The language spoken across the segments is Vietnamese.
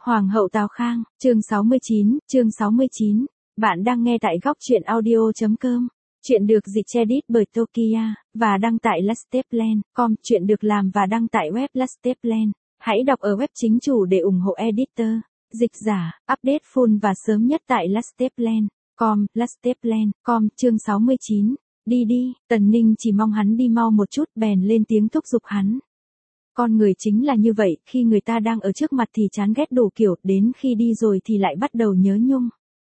Hoàng hậu Tào Khang, chương 69. Bạn đang nghe tại góc truyện audio.com. Chuyện được dịch edit bởi Tokia, và đăng tại lasteplan.com. Chuyện được làm và đăng tại web Lasteplan. Hãy đọc ở web chính chủ để ủng hộ editor, dịch giả, update full và sớm nhất tại lasteplan.com. Lasteplan.com, chương 69. Đi, Tần Ninh chỉ mong hắn đi mau một chút, bèn lên tiếng thúc giục hắn. Con người chính là như vậy, khi người ta đang ở trước mặt thì chán ghét đủ kiểu, đến khi đi rồi thì lại bắt đầu nhớ nhung.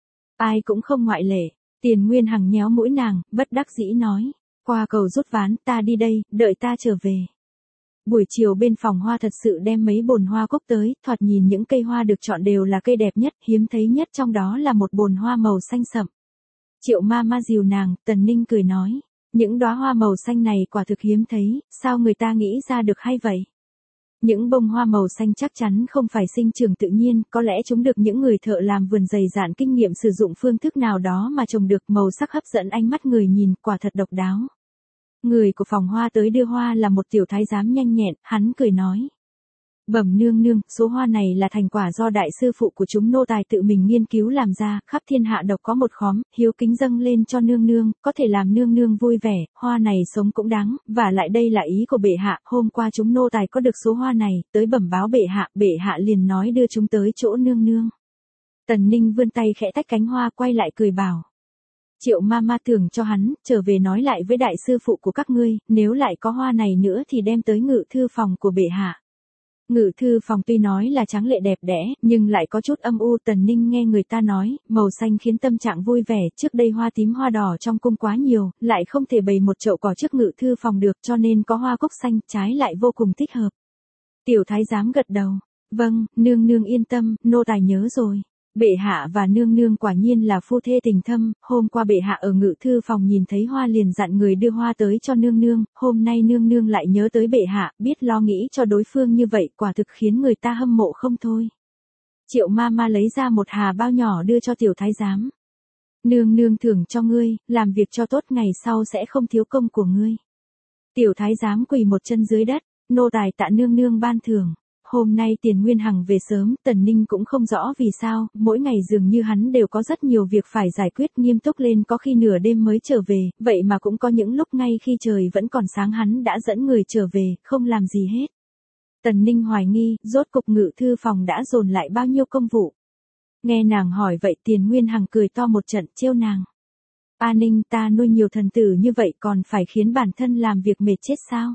Ai cũng không ngoại lệ. Tiền Nguyên Hằng nhéo mũi nàng, bất đắc dĩ nói. Qua cầu rút ván, ta đi đây, đợi ta trở về. Buổi chiều bên phòng hoa thật sự đem mấy bồn hoa cúc tới, thoạt nhìn những cây hoa được chọn đều là cây đẹp nhất, hiếm thấy nhất trong đó là một bồn hoa màu xanh sậm. Triệu ma dìu nàng, Tần Ninh cười nói. Những đóa hoa màu xanh này quả thực hiếm thấy, sao người ta nghĩ ra được hay vậy? Những bông hoa màu xanh chắc chắn không phải sinh trưởng tự nhiên, có lẽ chúng được những người thợ làm vườn dày dạn kinh nghiệm sử dụng phương thức nào đó mà trồng được, màu sắc hấp dẫn ánh mắt người nhìn, quả thật độc đáo. Người của phòng hoa tới đưa hoa là một tiểu thái giám nhanh nhẹn, hắn cười nói. Bẩm nương, số hoa này là thành quả do đại sư phụ của chúng nô tài tự mình nghiên cứu làm ra, khắp thiên hạ độc có một khóm, hiếu kính dâng lên cho nương, có thể làm nương vui vẻ, hoa này sống cũng đáng, và lại đây là ý của bệ hạ, hôm qua chúng nô tài có được số hoa này, tới bẩm báo bệ hạ liền nói đưa chúng tới chỗ nương. Tần Ninh vươn tay khẽ tách cánh hoa, quay lại cười bảo. Triệu ma thưởng cho hắn, trở về nói lại với đại sư phụ của các ngươi, nếu lại có hoa này nữa thì đem tới ngự thư phòng của bệ hạ. Ngự thư phòng tuy nói là tráng lệ đẹp đẽ, nhưng lại có chút âm u. Tần Ninh nghe người ta nói, màu xanh khiến tâm trạng vui vẻ, trước đây hoa tím hoa đỏ trong cung quá nhiều, lại không thể bày một chậu cỏ trước ngự thư phòng được, cho nên có hoa cúc xanh, trái lại vô cùng thích hợp. Tiểu thái giám gật đầu, vâng, nương yên tâm, nô tài nhớ rồi. Bệ hạ và nương quả nhiên là phu thê tình thâm, hôm qua bệ hạ ở ngự thư phòng nhìn thấy hoa liền dặn người đưa hoa tới cho nương, hôm nay nương lại nhớ tới bệ hạ, biết lo nghĩ cho đối phương như vậy, quả thực khiến người ta hâm mộ không thôi. Triệu ma lấy ra một hà bao nhỏ đưa cho tiểu thái giám. Nương thưởng cho ngươi, làm việc cho tốt ngày sau sẽ không thiếu công của ngươi. Tiểu thái giám quỳ một chân dưới đất, nô tài tạ nương ban thưởng. Hôm nay Tiền Nguyên Hằng về sớm, Tần Ninh cũng không rõ vì sao, mỗi ngày dường như hắn đều có rất nhiều việc phải giải quyết, nghiêm túc lên, có khi nửa đêm mới trở về, vậy mà cũng có những lúc ngay khi trời vẫn còn sáng hắn đã dẫn người trở về, không làm gì hết. Tần Ninh hoài nghi, rốt cục ngự thư phòng đã dồn lại bao nhiêu công vụ. Nghe nàng hỏi vậy Tiền Nguyên Hằng cười to một trận, trêu nàng. A Ninh, ta nuôi nhiều thần tử như vậy còn phải khiến bản thân làm việc mệt chết sao?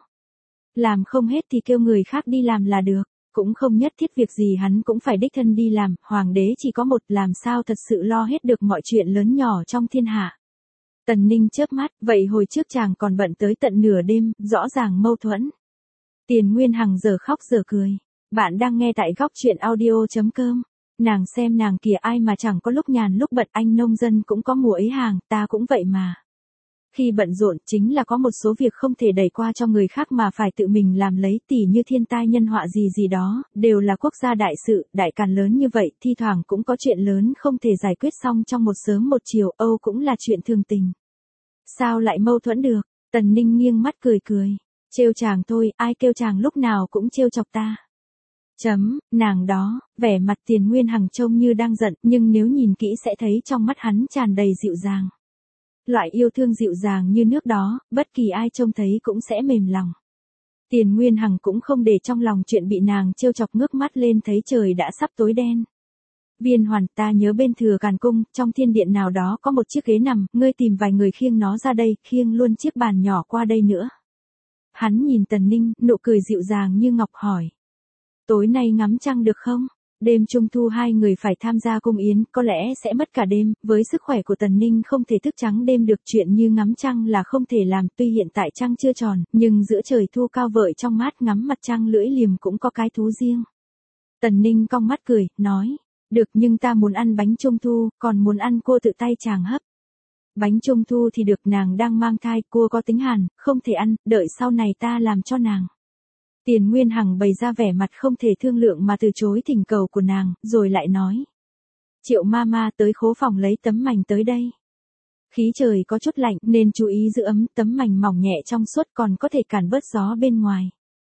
Làm không hết thì kêu người khác đi làm là được. Cũng không nhất thiết việc gì hắn cũng phải đích thân đi làm, hoàng đế chỉ có một, làm sao thật sự lo hết được mọi chuyện lớn nhỏ trong thiên hạ. Tần Ninh chớp mắt, vậy hồi trước chàng còn bận tới tận nửa đêm, rõ ràng mâu thuẫn. Tiền Nguyên Hằng giờ khóc giờ cười. Bạn đang nghe tại góc truyện audio.com. Nàng xem nàng kìa, ai mà chẳng có lúc nhàn lúc bận, anh nông dân cũng có mùa ấy hàng, ta cũng vậy mà. Khi bận rộn chính là có một số việc không thể đẩy qua cho người khác mà phải tự mình làm lấy, tỉ như thiên tai nhân họa gì đó, đều là quốc gia đại sự, đại càn lớn như vậy, thi thoảng cũng có chuyện lớn không thể giải quyết xong trong một sớm một chiều, cũng là chuyện thường tình. Sao lại mâu thuẫn được? Tần Ninh nghiêng mắt cười. Trêu chàng thôi, ai kêu chàng lúc nào cũng trêu chọc ta. Nàng đó, vẻ mặt Tiền Nguyên Hằng trông như đang giận, nhưng nếu nhìn kỹ sẽ thấy trong mắt hắn tràn đầy dịu dàng. Loại yêu thương dịu dàng như nước đó, bất kỳ ai trông thấy cũng sẽ mềm lòng. Tiền Nguyên Hằng cũng không để trong lòng chuyện bị nàng trêu chọc, ngước mắt lên thấy trời đã sắp tối đen. Viên Hoàn, ta nhớ bên Thừa Càn Cung, trong thiên điện nào đó có một chiếc ghế nằm, ngươi tìm vài người khiêng nó ra đây, khiêng luôn chiếc bàn nhỏ qua đây nữa. Hắn nhìn Tần Ninh, nụ cười dịu dàng như ngọc hỏi. Tối nay ngắm trăng được không? Đêm Trung Thu hai người phải tham gia cung yến, có lẽ sẽ mất cả đêm, với sức khỏe của Tần Ninh không thể thức trắng đêm được, chuyện như ngắm trăng là không thể làm, tuy hiện tại trăng chưa tròn, nhưng giữa trời thu cao vợi trong mát ngắm mặt trăng lưỡi liềm cũng có cái thú riêng. Tần Ninh cong mắt cười, nói, được nhưng ta muốn ăn bánh Trung Thu, còn muốn ăn cua tự tay chàng hấp. Bánh Trung Thu thì được, nàng đang mang thai, cua có tính hàn, không thể ăn, đợi sau này ta làm cho nàng. Tiền Nguyên Hằng bày ra vẻ mặt không thể thương lượng mà từ chối thỉnh cầu của nàng, rồi lại nói. Triệu ma tới khố phòng lấy tấm mành tới đây. Khí trời có chút lạnh nên chú ý giữ ấm, tấm mành mỏng nhẹ trong suốt còn có thể cản bớt gió bên ngoài.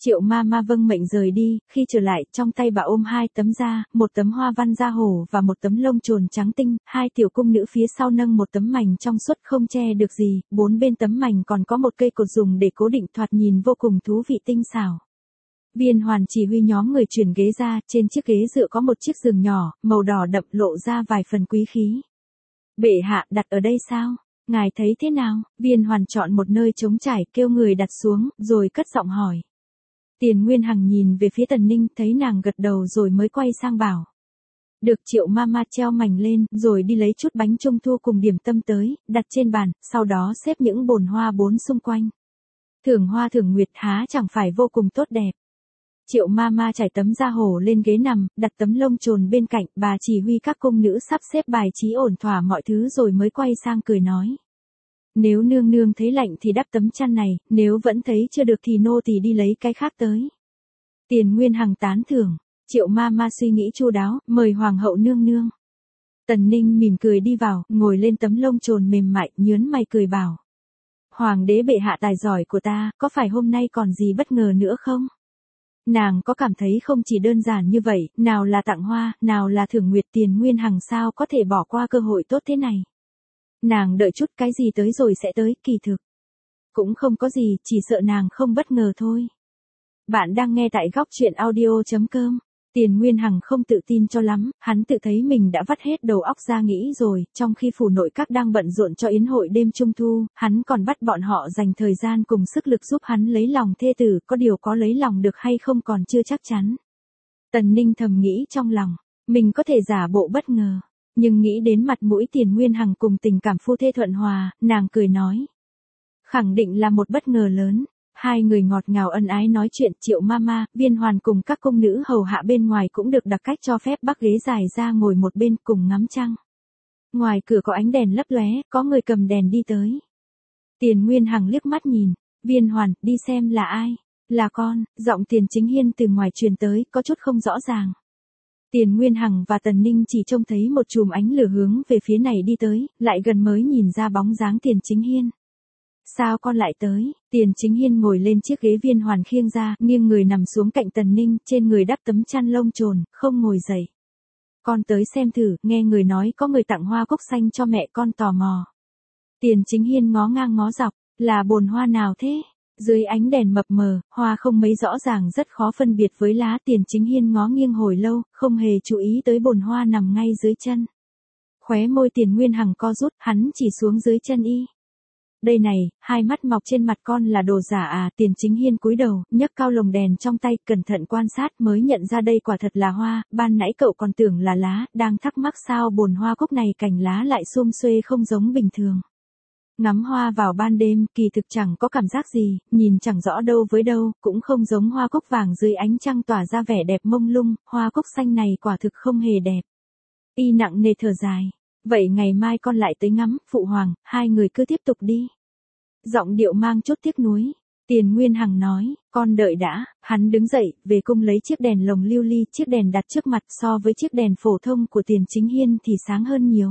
Triệu ma ma vâng mệnh rời đi, khi trở lại, trong tay bà ôm 2 tấm da, một tấm hoa văn da hổ và một tấm lông chồn trắng tinh, 2 tiểu cung nữ phía sau nâng một tấm mành trong suốt không che được gì, 4 bên tấm mành còn có một cây cột dùng để cố định, thoạt nhìn vô cùng thú vị tinh xảo. Viên Hoàn chỉ huy nhóm người chuyển ghế ra, trên chiếc ghế dựa có một chiếc giường nhỏ, màu đỏ đậm lộ ra vài phần quý khí. Bệ hạ đặt ở đây sao? Ngài thấy thế nào? Viên Hoàn chọn một nơi trống trải, kêu người đặt xuống, rồi cất giọng hỏi. Tiền Nguyên Hằng nhìn về phía Tần Ninh, thấy nàng gật đầu rồi mới quay sang bảo. Được. Triệu ma ma treo mảnh lên, rồi đi lấy chút bánh trung thu cùng điểm tâm tới, đặt trên bàn, sau đó xếp những bồn hoa 4 xung quanh. Thưởng hoa thưởng nguyệt há chẳng phải vô cùng tốt đẹp. Triệu ma ma trải tấm da hổ lên ghế nằm, đặt tấm lông chồn bên cạnh, bà chỉ huy các cung nữ sắp xếp bài trí ổn thỏa mọi thứ rồi mới quay sang cười nói. Nếu nương nương thấy lạnh thì đắp tấm chăn này, nếu vẫn thấy chưa được thì nô tỳ đi lấy cái khác tới. Tiền Nguyên Hằng tán thưởng. Triệu ma ma suy nghĩ chu đáo, mời hoàng hậu nương nương. Tần Ninh mỉm cười đi vào, ngồi lên tấm lông chồn mềm mại, nhớn mày cười bảo. Hoàng đế bệ hạ tài giỏi của ta, có phải hôm nay còn gì bất ngờ nữa không? Nàng có cảm thấy không chỉ đơn giản như vậy, nào là tặng hoa, nào là thưởng nguyệt, Tiền Nguyên Hằng sao có thể bỏ qua cơ hội tốt thế này. Nàng đợi chút cái gì tới rồi sẽ tới, kỳ thực. Cũng không có gì, chỉ sợ nàng không bất ngờ thôi. Bạn đang nghe tại góc truyện audio.com. Tiền Nguyên Hằng không tự tin cho lắm, hắn tự thấy mình đã vắt hết đầu óc ra nghĩ rồi, trong khi phủ nội các đang bận rộn cho yến hội đêm trung thu, hắn còn bắt bọn họ dành thời gian cùng sức lực giúp hắn lấy lòng thê tử, có điều có lấy lòng được hay không còn chưa chắc chắn. Tần Ninh thầm nghĩ trong lòng, mình có thể giả bộ bất ngờ, nhưng nghĩ đến mặt mũi Tiền Nguyên Hằng cùng tình cảm phu thê thuận hòa, nàng cười nói. Khẳng định là một bất ngờ lớn. Hai người ngọt ngào ân ái nói chuyện, Triệu ma ma, Viên Hoàn cùng các công nữ hầu hạ bên ngoài cũng được đặc cách cho phép bắc ghế dài ra ngồi một bên cùng ngắm trăng. Ngoài cửa có ánh đèn lấp lóe, có người cầm đèn đi tới. Tiền Nguyên Hằng liếc mắt nhìn, Viên Hoàn, đi xem là ai? Là con, giọng Tiền Chính Hiên từ ngoài truyền tới, có chút không rõ ràng. Tiền Nguyên Hằng và Tần Ninh chỉ trông thấy một chùm ánh lửa hướng về phía này đi tới, lại gần mới nhìn ra bóng dáng Tiền Chính Hiên. Sao con lại tới? Tiền Chính Hiên ngồi lên chiếc ghế Viên Hoàn khiêng ra, nghiêng người nằm xuống cạnh Tần Ninh, trên người đắp tấm chăn lông chồn, không ngồi dậy. Con tới xem thử, nghe người nói có người tặng hoa cúc xanh cho mẹ con tò mò. Tiền Chính Hiên ngó ngang ngó dọc, là bồn hoa nào thế? Dưới ánh đèn mập mờ, hoa không mấy rõ ràng rất khó phân biệt với lá. Tiền Chính Hiên ngó nghiêng hồi lâu, không hề chú ý tới bồn hoa nằm ngay dưới chân. Khóe môi Tiền Nguyên Hằng co rút, hắn chỉ xuống dưới chân y. Đây này, hai mắt mọc trên mặt con là đồ giả à? Tiền Chính Hiên cúi đầu, nhấc cao lồng đèn trong tay, cẩn thận quan sát mới nhận ra đây quả thật là hoa, ban nãy cậu còn tưởng là lá, đang thắc mắc sao bồn hoa cúc này cành lá lại xum xuê không giống bình thường. Ngắm hoa vào ban đêm, kỳ thực chẳng có cảm giác gì, nhìn chẳng rõ đâu với đâu, cũng không giống hoa cúc vàng dưới ánh trăng tỏa ra vẻ đẹp mông lung, hoa cúc xanh này quả thực không hề đẹp. Y nặng nề thở dài. Vậy ngày mai con lại tới ngắm, phụ hoàng, hai người cứ tiếp tục đi. Giọng điệu mang chút tiếc nuối. Tiền Nguyên Hằng nói, con đợi đã. Hắn đứng dậy, về cung lấy chiếc đèn lồng lưu ly, chiếc đèn đặt trước mặt so với chiếc đèn phổ thông của Tiền Chính Hiên thì sáng hơn nhiều.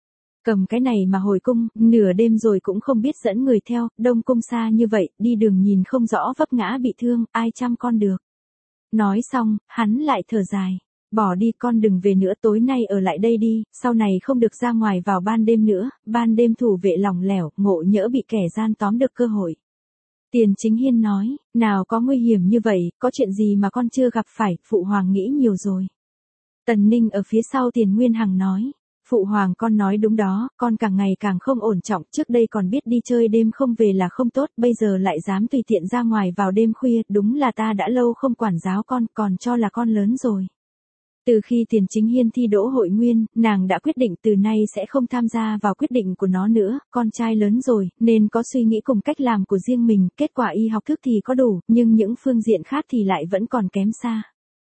Cầm cái này mà hồi cung, nửa đêm rồi cũng không biết dẫn người theo, đông cung xa như vậy, đi đường nhìn không rõ vấp ngã bị thương, ai chăm con được. Nói xong, hắn lại thở dài. Bỏ đi, con đừng về nữa, tối nay ở lại đây đi, sau này không được ra ngoài vào ban đêm nữa, ban đêm thủ vệ lỏng lẻo, ngộ nhỡ bị kẻ gian tóm được cơ hội. Tiền Chính Hiên nói, nào có nguy hiểm như vậy, có chuyện gì mà con chưa gặp phải, phụ hoàng nghĩ nhiều rồi. Tần Ninh ở phía sau Tiền Nguyên Hằng nói, phụ hoàng con nói đúng đó, con càng ngày càng không ổn trọng, trước đây còn biết đi chơi đêm không về là không tốt, bây giờ lại dám tùy tiện ra ngoài vào đêm khuya, đúng là ta đã lâu không quản giáo con, còn cho là con lớn rồi. Từ khi Tiền Chính Hiên thi đỗ hội nguyên, nàng đã quyết định từ nay sẽ không tham gia vào quyết định của nó nữa, con trai lớn rồi, nên có suy nghĩ cùng cách làm của riêng mình, kết quả y học thức thì có đủ, nhưng những phương diện khác thì lại vẫn còn kém xa.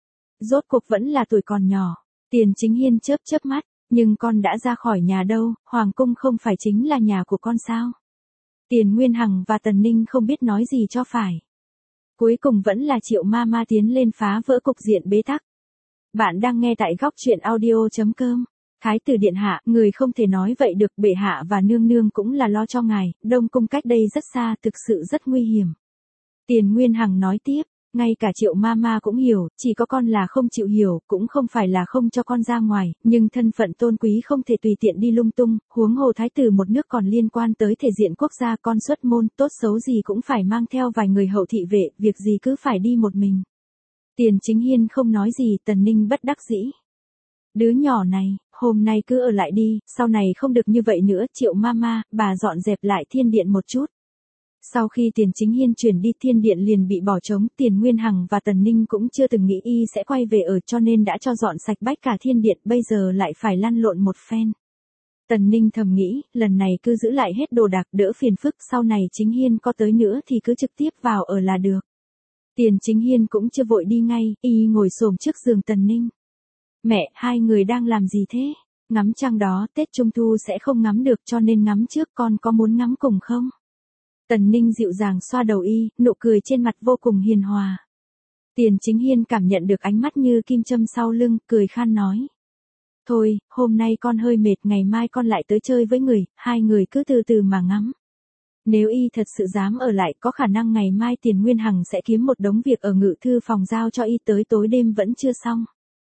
Rốt cuộc vẫn là tuổi còn nhỏ. Tiền Chính Hiên chớp chớp mắt, nhưng con đã ra khỏi nhà đâu, hoàng cung không phải chính là nhà của con sao? Tiền Nguyên Hằng và Tần Ninh không biết nói gì cho phải. Cuối cùng vẫn là Triệu ma ma tiến lên phá vỡ cục diện bế tắc. Bạn đang nghe tại góc truyện audio.com. Thái tử điện hạ, người không thể nói vậy được, bệ hạ và nương nương cũng là lo cho ngài, đông cung cách đây rất xa, thực sự rất nguy hiểm. Tiền Nguyên Hằng nói tiếp, Ngay cả Triệu Mama cũng hiểu, chỉ có con là không chịu hiểu, cũng không phải là không cho con ra ngoài, nhưng thân phận tôn quý không thể tùy tiện đi lung tung, huống hồ thái tử một nước còn liên quan tới thể diện quốc gia, con xuất môn, tốt xấu gì cũng phải mang theo vài người hậu thị vệ, việc gì cứ phải đi một mình. Tiền Chính Hiên không nói gì, Tần Ninh bất đắc dĩ. Đứa nhỏ này, hôm nay cứ ở lại đi, sau này không được như vậy nữa, Triệu Mama, bà dọn dẹp lại thiên điện một chút. Sau khi Tiền Chính Hiên chuyển đi, thiên điện liền bị bỏ trống, Tiền Nguyên Hằng và Tần Ninh cũng chưa từng nghĩ y sẽ quay về ở, cho nên đã cho dọn sạch bách cả thiên điện, bây giờ lại phải lăn lộn một phen. Tần Ninh thầm nghĩ, lần này cứ giữ lại hết đồ đạc, đỡ phiền phức, sau này Chính Hiên có tới nữa thì cứ trực tiếp vào ở là được. Tiền Chính Hiên cũng chưa vội đi ngay, y ngồi xổm trước giường Tần Ninh. Mẹ, hai người đang làm gì thế? Ngắm trăng đó, Tết Trung Thu sẽ không ngắm được cho nên ngắm trước, con có muốn ngắm cùng không? Tần Ninh dịu dàng xoa đầu y, nụ cười trên mặt vô cùng hiền hòa. Tiền Chính Hiên cảm nhận được ánh mắt như kim châm sau lưng, cười khan nói. Thôi, hôm nay con hơi mệt, ngày mai con lại tới chơi với người, hai người cứ từ từ mà ngắm. Nếu y thật sự dám ở lại, có khả năng ngày mai Tiền Nguyên Hằng sẽ kiếm một đống việc ở ngự thư phòng giao cho y tới tối đêm vẫn chưa xong.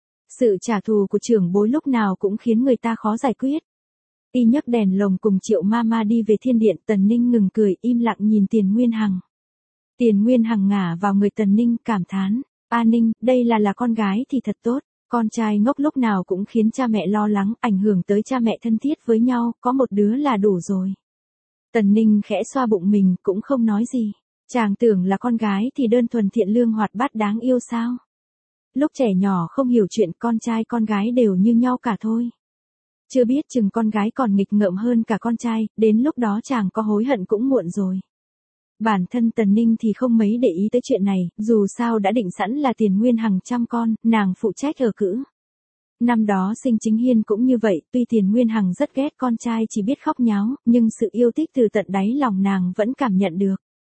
Sự trả thù của trưởng bối lúc nào cũng khiến người ta khó giải quyết. Y nhấc đèn lồng cùng Triệu Mama đi về thiên điện, Tần Ninh ngừng cười, im lặng nhìn Tiền Nguyên Hằng. Tiền Nguyên Hằng ngả vào người Tần Ninh, cảm thán, A Ninh, đây là con gái thì thật tốt, con trai ngốc lúc nào cũng khiến cha mẹ lo lắng, ảnh hưởng tới cha mẹ thân thiết với nhau, có một đứa là đủ rồi. Tần Ninh khẽ xoa bụng mình, cũng không nói gì. Chàng tưởng là con gái thì đơn thuần thiện lương hoạt bát đáng yêu sao? Lúc trẻ nhỏ không hiểu chuyện, con trai con gái đều như nhau cả thôi. Chưa biết chừng con gái còn nghịch ngợm hơn cả con trai, đến lúc đó chàng có hối hận cũng muộn rồi. Bản thân Tần Ninh thì không mấy để ý tới chuyện này, dù sao đã định sẵn là Tiền Nguyên Hằng chăm con, nàng phụ trách ở cữ. Năm đó sinh Chính Hiên cũng như vậy, tuy Tiền Nguyên Hằng rất ghét con trai chỉ biết khóc nháo, nhưng sự yêu thích từ tận đáy lòng nàng vẫn cảm nhận được.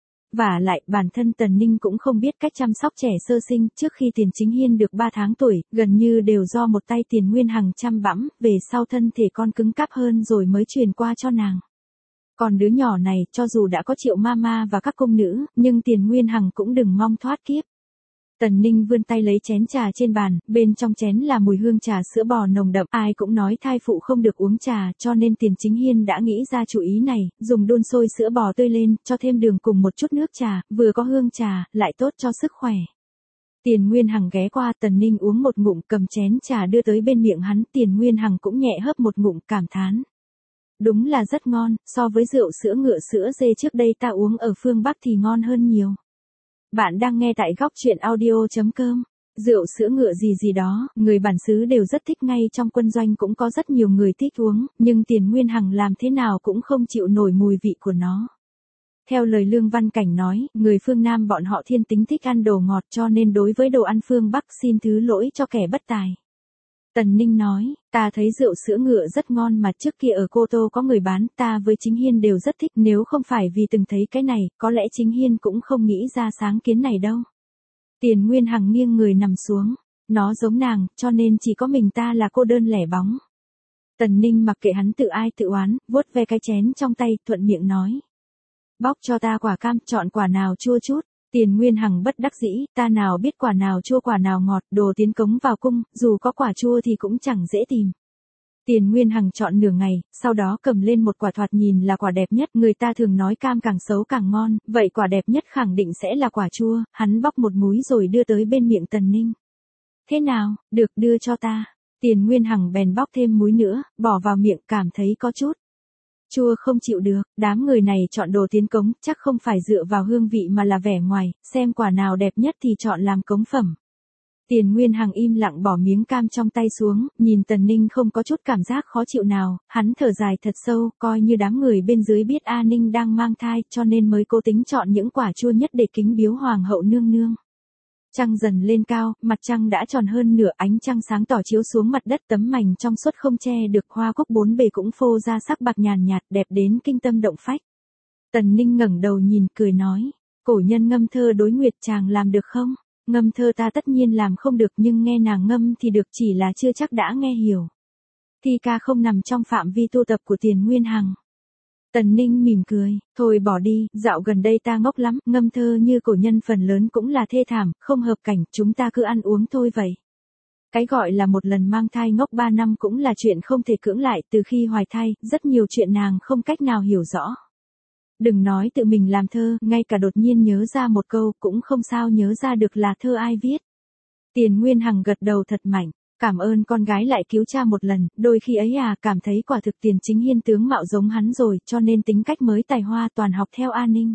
Vả lại, bản thân Tần Ninh cũng không biết cách chăm sóc trẻ sơ sinh, trước khi Tiền Chính Hiên được 3 tháng tuổi, gần như đều do một tay Tiền Nguyên Hằng chăm bẵm, về sau thân thể con cứng cáp hơn rồi mới truyền qua cho nàng. Còn đứa nhỏ này, cho dù đã có Triệu Mama và các cung nữ, nhưng Tiền Nguyên Hằng cũng đừng mong thoát kiếp. Tần Ninh vươn tay lấy chén trà trên bàn, bên trong chén là mùi hương trà sữa bò nồng đậm, ai cũng nói thai phụ không được uống trà, cho nên Tiền Chính Hiên đã nghĩ ra chủ ý này, dùng đun sôi sữa bò tươi lên, cho thêm đường cùng một chút nước trà, vừa có hương trà, lại tốt cho sức khỏe. Tiền Nguyên Hằng ghé qua, Tần Ninh uống một ngụm, cầm chén trà đưa tới bên miệng hắn, Tiền Nguyên Hằng cũng nhẹ hớp một ngụm, cảm thán. Đúng là rất ngon, so với rượu sữa ngựa sữa dê trước đây ta uống ở phương Bắc thì ngon hơn nhiều. Bạn đang nghe tại góc truyện audio.com. Rượu sữa ngựa gì gì đó, người bản xứ đều rất thích, ngay trong quân doanh cũng có rất nhiều người thích uống, nhưng Tiền Nguyên Hằng làm thế nào cũng không chịu nổi mùi vị của nó. Theo lời Lương Văn Cảnh nói, người phương Nam bọn họ thiên tính thích ăn đồ ngọt, cho nên đối với đồ ăn phương Bắc xin thứ lỗi cho kẻ bất tài. Tần Ninh nói, ta thấy rượu sữa ngựa rất ngon mà trước kia ở Cô Tô có người bán, ta với Chính Hiên đều rất thích, nếu không phải vì từng thấy cái này, có lẽ Chính Hiên cũng không nghĩ ra sáng kiến này đâu. Tiền Nguyên Hằng nghiêng người nằm xuống, nó giống nàng, cho nên chỉ có mình ta là cô đơn lẻ bóng. Tần Ninh mặc kệ hắn tự ai tự oán, vuốt ve cái chén trong tay, thuận miệng nói. Bóc cho ta quả cam, chọn quả nào chua chút. Tiền Nguyên Hằng bất đắc dĩ, ta nào biết quả nào chua quả nào ngọt, đồ tiến cống vào cung, dù có quả chua thì cũng chẳng dễ tìm. Tiền Nguyên Hằng chọn nửa ngày, sau đó cầm lên một quả thoạt nhìn là quả đẹp nhất, người ta thường nói cam càng xấu càng ngon, vậy quả đẹp nhất khẳng định sẽ là quả chua, hắn bóc một múi rồi đưa tới bên miệng Tần Ninh. Thế nào, được, đưa cho ta. Tiền Nguyên Hằng bèn bóc thêm múi nữa, bỏ vào miệng, cảm thấy có chút chua không chịu được, đám người này chọn đồ tiến cống, chắc không phải dựa vào hương vị mà là vẻ ngoài, xem quả nào đẹp nhất thì chọn làm cống phẩm. Tiền Nguyên Hằng im lặng bỏ miếng cam trong tay xuống, nhìn Tần Ninh không có chút cảm giác khó chịu nào, hắn thở dài thật sâu, coi như đám người bên dưới biết A Ninh đang mang thai, cho nên mới cố tính chọn những quả chua nhất để kính biếu hoàng hậu nương nương. Trăng dần lên cao, mặt trăng đã tròn hơn nửa, ánh trăng sáng tỏ chiếu xuống mặt đất, tấm mành trong suốt không che được, hoa cúc bốn bề cũng phô ra sắc bạc nhàn nhạt, đẹp đến kinh tâm động phách. Tần Ninh ngẩng đầu nhìn, cười nói, cổ nhân ngâm thơ đối nguyệt chàng làm được không? Ngâm thơ ta tất nhiên làm không được, nhưng nghe nàng ngâm thì được, chỉ là chưa chắc đã nghe hiểu. Thi ca không nằm trong phạm vi tu tập của Tiền Nguyên Hằng. Tần Ninh mỉm cười, thôi bỏ đi, dạo gần đây ta ngốc lắm, ngâm thơ như cổ nhân phần lớn cũng là thê thảm, không hợp cảnh, chúng ta cứ ăn uống thôi vậy. Cái gọi là một lần mang thai ngốc 3 năm cũng là chuyện không thể cưỡng lại, từ khi hoài thai, rất nhiều chuyện nàng không cách nào hiểu rõ. Đừng nói tự mình làm thơ, ngay cả đột nhiên nhớ ra một câu cũng không sao nhớ ra được là thơ ai viết. Tiền Nguyên Hằng gật đầu thật mạnh, cảm ơn con gái lại cứu cha một lần, đôi khi ấy cảm thấy quả thực Tiền Chính Hiên tướng mạo giống hắn rồi, cho nên tính cách mới tài hoa toàn học theo A Ninh.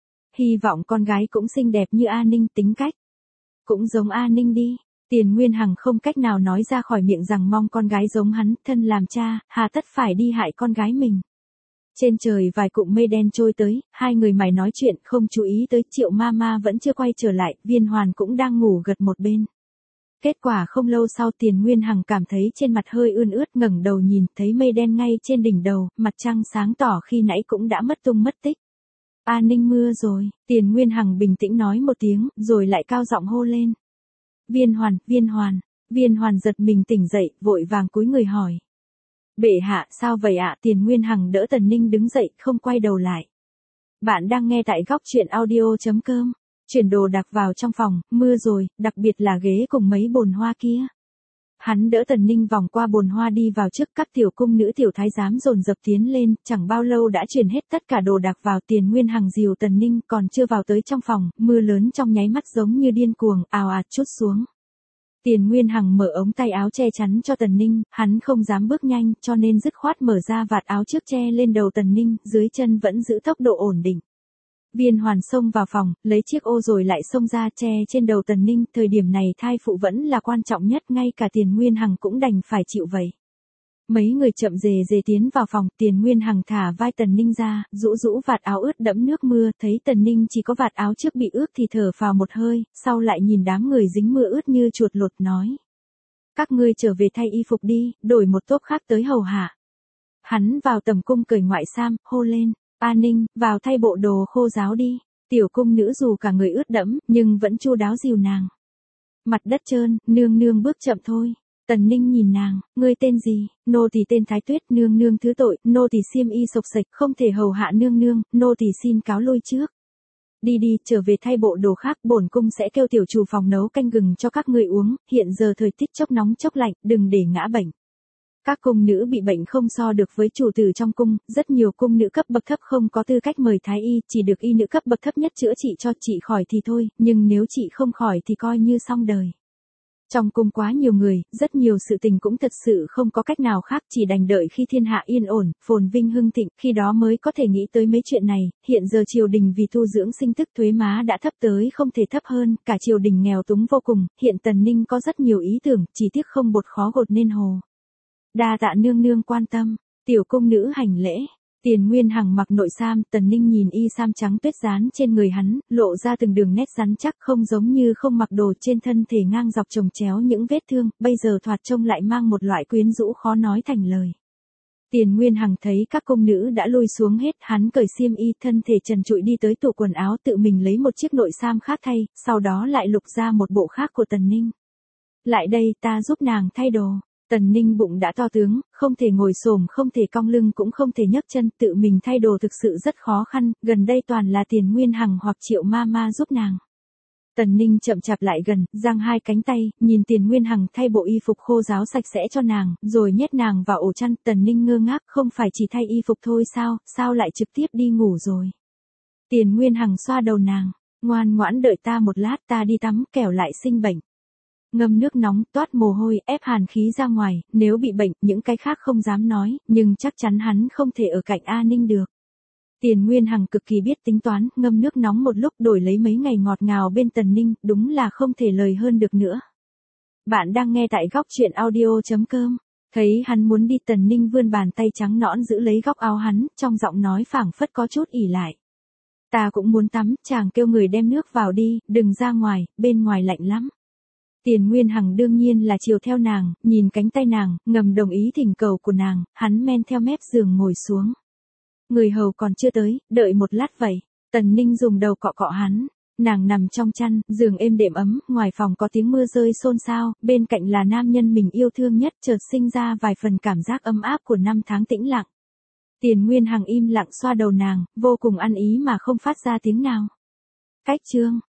Hy vọng con gái cũng xinh đẹp như A Ninh, tính cách cũng giống A Ninh đi. Tiền Nguyên Hằng không cách nào nói ra khỏi miệng rằng mong con gái giống hắn, thân làm cha, hà tất phải đi hại con gái mình. Trên trời vài cụm mây đen trôi tới, hai người mải nói chuyện, không chú ý tới Triệu Mama vẫn chưa quay trở lại, Viên Hoàn cũng đang ngủ gật một bên. Kết quả không lâu sau Tiền Nguyên Hằng cảm thấy trên mặt hơi ươn ướt, ngẩng đầu nhìn, thấy mây đen ngay trên đỉnh đầu, mặt trăng sáng tỏ khi nãy cũng đã mất tung mất tích. A Ninh mưa rồi, Tiền Nguyên Hằng bình tĩnh nói một tiếng, rồi lại cao giọng hô lên. Viên Hoàn, Viên Hoàn. Viên Hoàn giật mình tỉnh dậy, vội vàng cúi người hỏi. Bệ hạ, sao vậy ạ? Tiền Nguyên Hằng đỡ Tần Ninh đứng dậy, không quay đầu lại. Bạn đang nghe tại góc truyện audio.com. Chuyển đồ đạc vào trong phòng, mưa rồi, đặc biệt là ghế cùng mấy bồn hoa kia. Hắn đỡ Tần Ninh vòng qua bồn hoa đi vào trước, các tiểu cung nữ tiểu thái giám dồn dập tiến lên, chẳng bao lâu đã chuyển hết tất cả đồ đạc vào. Tiền Nguyên Hằng dìu Tần Ninh còn chưa vào tới trong phòng, mưa lớn trong nháy mắt giống như điên cuồng, ào ạt trút xuống. Tiền Nguyên Hằng mở ống tay áo che chắn cho Tần Ninh, hắn không dám bước nhanh, cho nên dứt khoát mở ra vạt áo trước che lên đầu Tần Ninh, dưới chân vẫn giữ tốc độ ổn định. Viên Hoàn xông vào phòng, lấy chiếc ô rồi lại xông ra che trên đầu Tần Ninh, thời điểm này thai phụ vẫn là quan trọng nhất, ngay cả Tiền Nguyên Hằng cũng đành phải chịu vậy. Mấy người chậm rề tiến vào phòng, Tiền Nguyên Hằng thả vai Tần Ninh ra, rũ vạt áo ướt đẫm nước mưa, thấy Tần Ninh chỉ có vạt áo trước bị ướt thì thở phào một hơi, sau lại nhìn đám người dính mưa ướt như chuột lột nói. Các ngươi trở về thay y phục đi, đổi một tốp khác tới hầu hạ. Hắn vào tầm cung cởi ngoại sam, hô lên, A Ninh, vào thay bộ đồ khô ráo đi. Tiểu cung nữ dù cả người ướt đẫm, nhưng vẫn chu đáo dìu nàng. Mặt đất trơn, nương nương bước chậm thôi. Tần Ninh nhìn nàng, ngươi tên gì? Nô tỳ tên Thái Tuyết, nương nương thứ tội, nô tỳ xiêm y sộc sạch, không thể hầu hạ nương nương, nô tỳ xin cáo lôi trước. Đi, trở về thay bộ đồ khác, bổn cung sẽ kêu tiểu chủ phòng nấu canh gừng cho các ngươi uống, hiện giờ thời tiết chốc nóng chốc lạnh, đừng để ngã bệnh. Các cung nữ bị bệnh không so được với chủ tử trong cung, rất nhiều cung nữ cấp bậc thấp không có tư cách mời thái y, chỉ được y nữ cấp bậc thấp nhất chữa trị cho, chị khỏi thì thôi, nhưng nếu chị không khỏi thì coi như xong đời. Trong cung quá nhiều người, rất nhiều sự tình cũng thật sự không có cách nào khác, chỉ đành đợi khi thiên hạ yên ổn, phồn vinh hưng thịnh, khi đó mới có thể nghĩ tới mấy chuyện này. Hiện giờ triều đình vì tu dưỡng sinh tức thuế má đã thấp tới không thể thấp hơn, cả triều đình nghèo túng vô cùng, hiện Tần Ninh có rất nhiều ý tưởng, chỉ tiếc không bột khó gột nên hồ. Đa tạ nương nương quan tâm, tiểu cung nữ hành lễ. Tiền Nguyên Hằng mặc nội sam, Tần Ninh nhìn y sam trắng tuyết dán trên người hắn, lộ ra từng đường nét rắn chắc, không giống như không mặc đồ, trên thân thể ngang dọc chồng chéo những vết thương, bây giờ thoạt trông lại mang một loại quyến rũ khó nói thành lời. Tiền Nguyên Hằng thấy các cung nữ đã lui xuống hết, hắn cởi xiêm y, thân thể trần trụi đi tới tủ quần áo, tự mình lấy một chiếc nội sam khác thay, sau đó lại lục ra một bộ khác của Tần Ninh. Lại đây, ta giúp nàng thay đồ. Tần Ninh bụng đã to tướng, không thể ngồi xổm, không thể cong lưng, cũng không thể nhấc chân, tự mình thay đồ thực sự rất khó khăn, gần đây toàn là Tiền Nguyên Hằng hoặc Triệu Mama giúp nàng. Tần Ninh chậm chạp lại gần, giang hai cánh tay, nhìn Tiền Nguyên Hằng thay bộ y phục khô ráo sạch sẽ cho nàng, rồi nhét nàng vào ổ chăn. Tần Ninh ngơ ngác, không phải chỉ thay y phục thôi sao lại trực tiếp đi ngủ rồi. Tiền Nguyên Hằng xoa đầu nàng, ngoan ngoãn đợi ta một lát, ta đi tắm, kẻo lại sinh bệnh. Ngâm nước nóng, toát mồ hôi, ép hàn khí ra ngoài, nếu bị bệnh, những cái khác không dám nói, nhưng chắc chắn hắn không thể ở cạnh A Ninh được. Tiền Nguyên Hằng cực kỳ biết tính toán, ngâm nước nóng một lúc đổi lấy mấy ngày ngọt ngào bên Tần Ninh, đúng là không thể lời hơn được nữa. Bạn đang nghe tại góc truyện audio.com. Thấy hắn muốn đi, Tần Ninh vươn bàn tay trắng nõn giữ lấy góc áo hắn, trong giọng nói phảng phất có chút ỉ lại. Ta cũng muốn tắm, chàng kêu người đem nước vào đi, đừng ra ngoài, bên ngoài lạnh lắm. Tiền Nguyên Hằng đương nhiên là chiều theo nàng, nhìn cánh tay nàng, ngầm đồng ý thỉnh cầu của nàng, hắn men theo mép giường ngồi xuống. Người hầu còn chưa tới, đợi một lát vậy. Tần Ninh dùng đầu cọ cọ hắn, nàng nằm trong chăn, giường êm đệm ấm, ngoài phòng có tiếng mưa rơi xôn xao, bên cạnh là nam nhân mình yêu thương nhất, chợt sinh ra vài phần cảm giác ấm áp của năm tháng tĩnh lặng. Tiền Nguyên Hằng im lặng xoa đầu nàng, vô cùng ăn ý mà không phát ra tiếng nào. Cách chương